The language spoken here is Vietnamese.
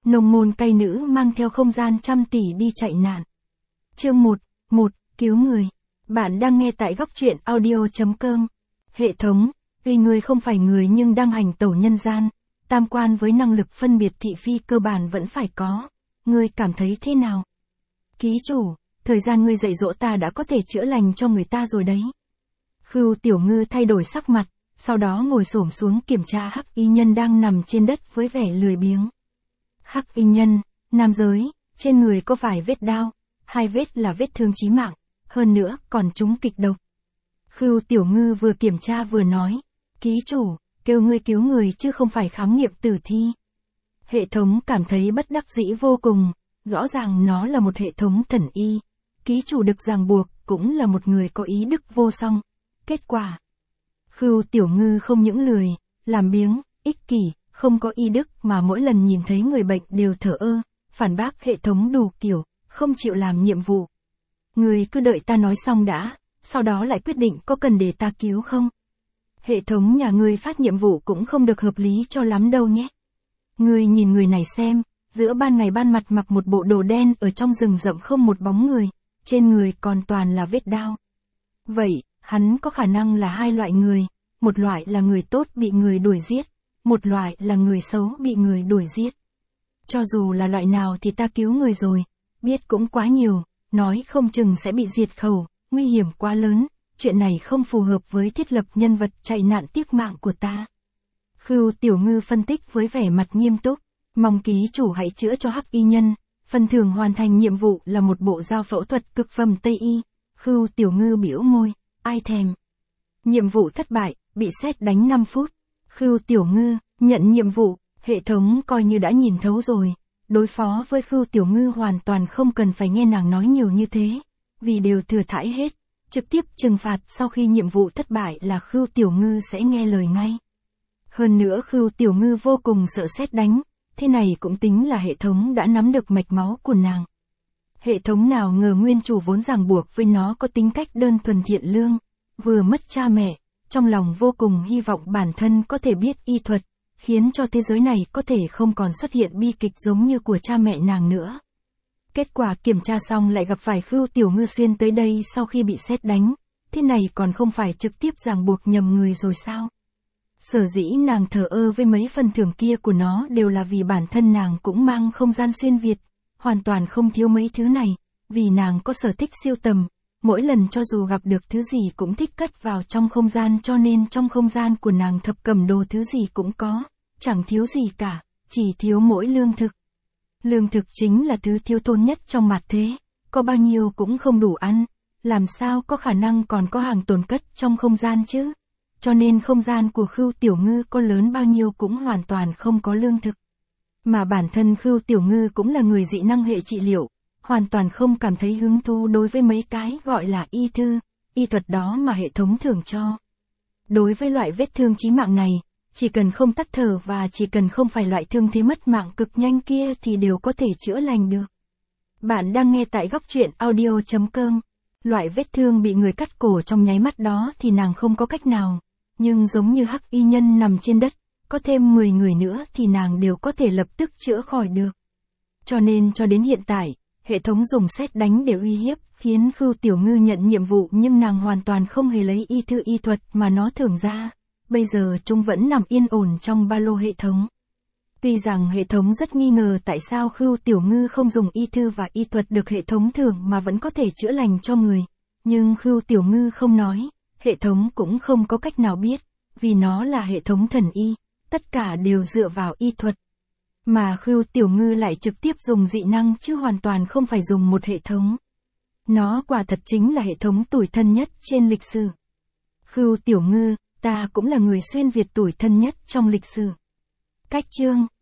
Nông môn cai nữ mang theo không gian trăm tỷ đi chạy nạn. Chương 1, cứu người. Bạn đang nghe tại góc truyện audio.com. Hệ thống, vì người không phải người nhưng đang hành tẩu nhân gian, tam quan với năng lực phân biệt thị phi cơ bản vẫn phải có. Ngươi cảm thấy thế nào? Ký chủ, thời gian ngươi dạy dỗ ta đã có thể chữa lành cho người ta rồi đấy. Khưu Tiểu Ngư thay đổi sắc mặt, sau đó ngồi xổm xuống kiểm tra Hắc Y Nhân đang nằm trên đất với vẻ lười biếng. Hắc Y Nhân, nam giới, trên người có vài vết đao, 2 vết là vết thương chí mạng, hơn nữa còn trúng kịch độc. Khưu Tiểu Ngư vừa kiểm tra vừa nói, ký chủ, kêu ngươi cứu người chứ không phải khám nghiệm tử thi. Hệ thống cảm thấy bất đắc dĩ vô cùng, rõ ràng nó là một hệ thống thần y. Ký chủ được ràng buộc cũng là một người có ý đức vô song. Kết quả, Khưu Tiểu Ngư không những lười, làm biếng, ích kỷ, không có y đức mà mỗi lần nhìn thấy người bệnh đều thờ ơ, phản bác hệ thống đủ kiểu, không chịu làm nhiệm vụ. Người cứ đợi ta nói xong đã, sau đó lại quyết định có cần để ta cứu không. Hệ thống nhà ngươi phát nhiệm vụ cũng không được hợp lý cho lắm đâu nhé. Ngươi nhìn người này xem, giữa ban ngày ban mặt mặc một bộ đồ đen ở trong rừng rậm không một bóng người, trên người còn toàn là vết đao. Vậy, hắn có khả năng là 2 loại người, một loại là người tốt bị người đuổi giết, một loại là người xấu bị người đuổi giết. Cho dù là loại nào thì ta cứu người rồi, biết cũng quá nhiều, nói không chừng sẽ bị diệt khẩu, nguy hiểm quá lớn, chuyện này không phù hợp với thiết lập nhân vật chạy nạn tiếc mạng của ta. Khưu Tiểu Ngư phân tích với vẻ mặt nghiêm túc, mong ký chủ hãy chữa cho Hắc Y Nhân, phần thưởng hoàn thành nhiệm vụ là một bộ dao phẫu thuật cực phẩm Tây Y. Khưu Tiểu Ngư biểu môi, ai thèm. Nhiệm vụ thất bại, bị sét đánh 5 phút. Khưu Tiểu Ngư, nhận nhiệm vụ, hệ thống coi như đã nhìn thấu rồi. Đối phó với Khưu Tiểu Ngư hoàn toàn không cần phải nghe nàng nói nhiều như thế, vì đều thừa thãi hết. Trực tiếp trừng phạt sau khi nhiệm vụ thất bại là Khưu Tiểu Ngư sẽ nghe lời ngay. Hơn nữa Khưu Tiểu Ngư vô cùng sợ sét đánh, thế này cũng tính là hệ thống đã nắm được mạch máu của nàng. Hệ thống nào ngờ nguyên chủ vốn ràng buộc với nó có tính cách đơn thuần thiện lương, vừa mất cha mẹ, trong lòng vô cùng hy vọng bản thân có thể biết y thuật, khiến cho thế giới này có thể không còn xuất hiện bi kịch giống như của cha mẹ nàng nữa. Kết quả kiểm tra xong lại gặp phải Khưu Tiểu Ngư xuyên tới đây sau khi bị sét đánh, thế này còn không phải trực tiếp ràng buộc nhầm người rồi sao? Sở dĩ nàng thờ ơ với mấy phần thưởng kia của nó đều là vì bản thân nàng cũng mang không gian xuyên Việt, hoàn toàn không thiếu mấy thứ này, vì nàng có sở thích siêu tầm, mỗi lần cho dù gặp được thứ gì cũng thích cất vào trong không gian cho nên trong không gian của nàng thập cẩm đồ thứ gì cũng có, chẳng thiếu gì cả, chỉ thiếu mỗi lương thực. Lương thực chính là thứ thiếu thốn nhất trong mặt thế, có bao nhiêu cũng không đủ ăn, làm sao có khả năng còn có hàng tồn cất trong không gian chứ? Cho nên không gian của Khưu Tiểu Ngư có lớn bao nhiêu cũng hoàn toàn không có lương thực. Mà bản thân Khưu Tiểu Ngư cũng là người dị năng hệ trị liệu, hoàn toàn không cảm thấy hứng thú đối với mấy cái gọi là y thư, y thuật đó mà hệ thống thưởng cho. Đối với loại vết thương chí mạng này, chỉ cần không tắt thở và chỉ cần không phải loại thương thế mất mạng cực nhanh kia thì đều có thể chữa lành được. Bạn đang nghe tại góc truyện audio.com. Loại vết thương bị người cắt cổ trong nháy mắt đó thì nàng không có cách nào, nhưng giống như Hắc Y Nhân nằm trên đất, có thêm 10 người nữa thì nàng đều có thể lập tức chữa khỏi được. Cho nên cho đến hiện tại, hệ thống dùng sét đánh để uy hiếp, khiến Khưu Tiểu Ngư nhận nhiệm vụ nhưng nàng hoàn toàn không hề lấy y thư y thuật mà nó thưởng ra. Bây giờ chúng vẫn nằm yên ổn trong ba lô hệ thống. Tuy rằng hệ thống rất nghi ngờ tại sao Khưu Tiểu Ngư không dùng y thư và y thuật được hệ thống thưởng mà vẫn có thể chữa lành cho người, nhưng Khưu Tiểu Ngư không nói, hệ thống cũng không có cách nào biết, vì nó là hệ thống thần y, tất cả đều dựa vào y thuật. Mà Khưu Tiểu Ngư lại trực tiếp dùng dị năng chứ hoàn toàn không phải dùng một hệ thống. Nó quả thật chính là hệ thống tủi thân nhất trên lịch sử. Khưu Tiểu Ngư, ta cũng là người xuyên Việt tủi thân nhất trong lịch sử. Cách chương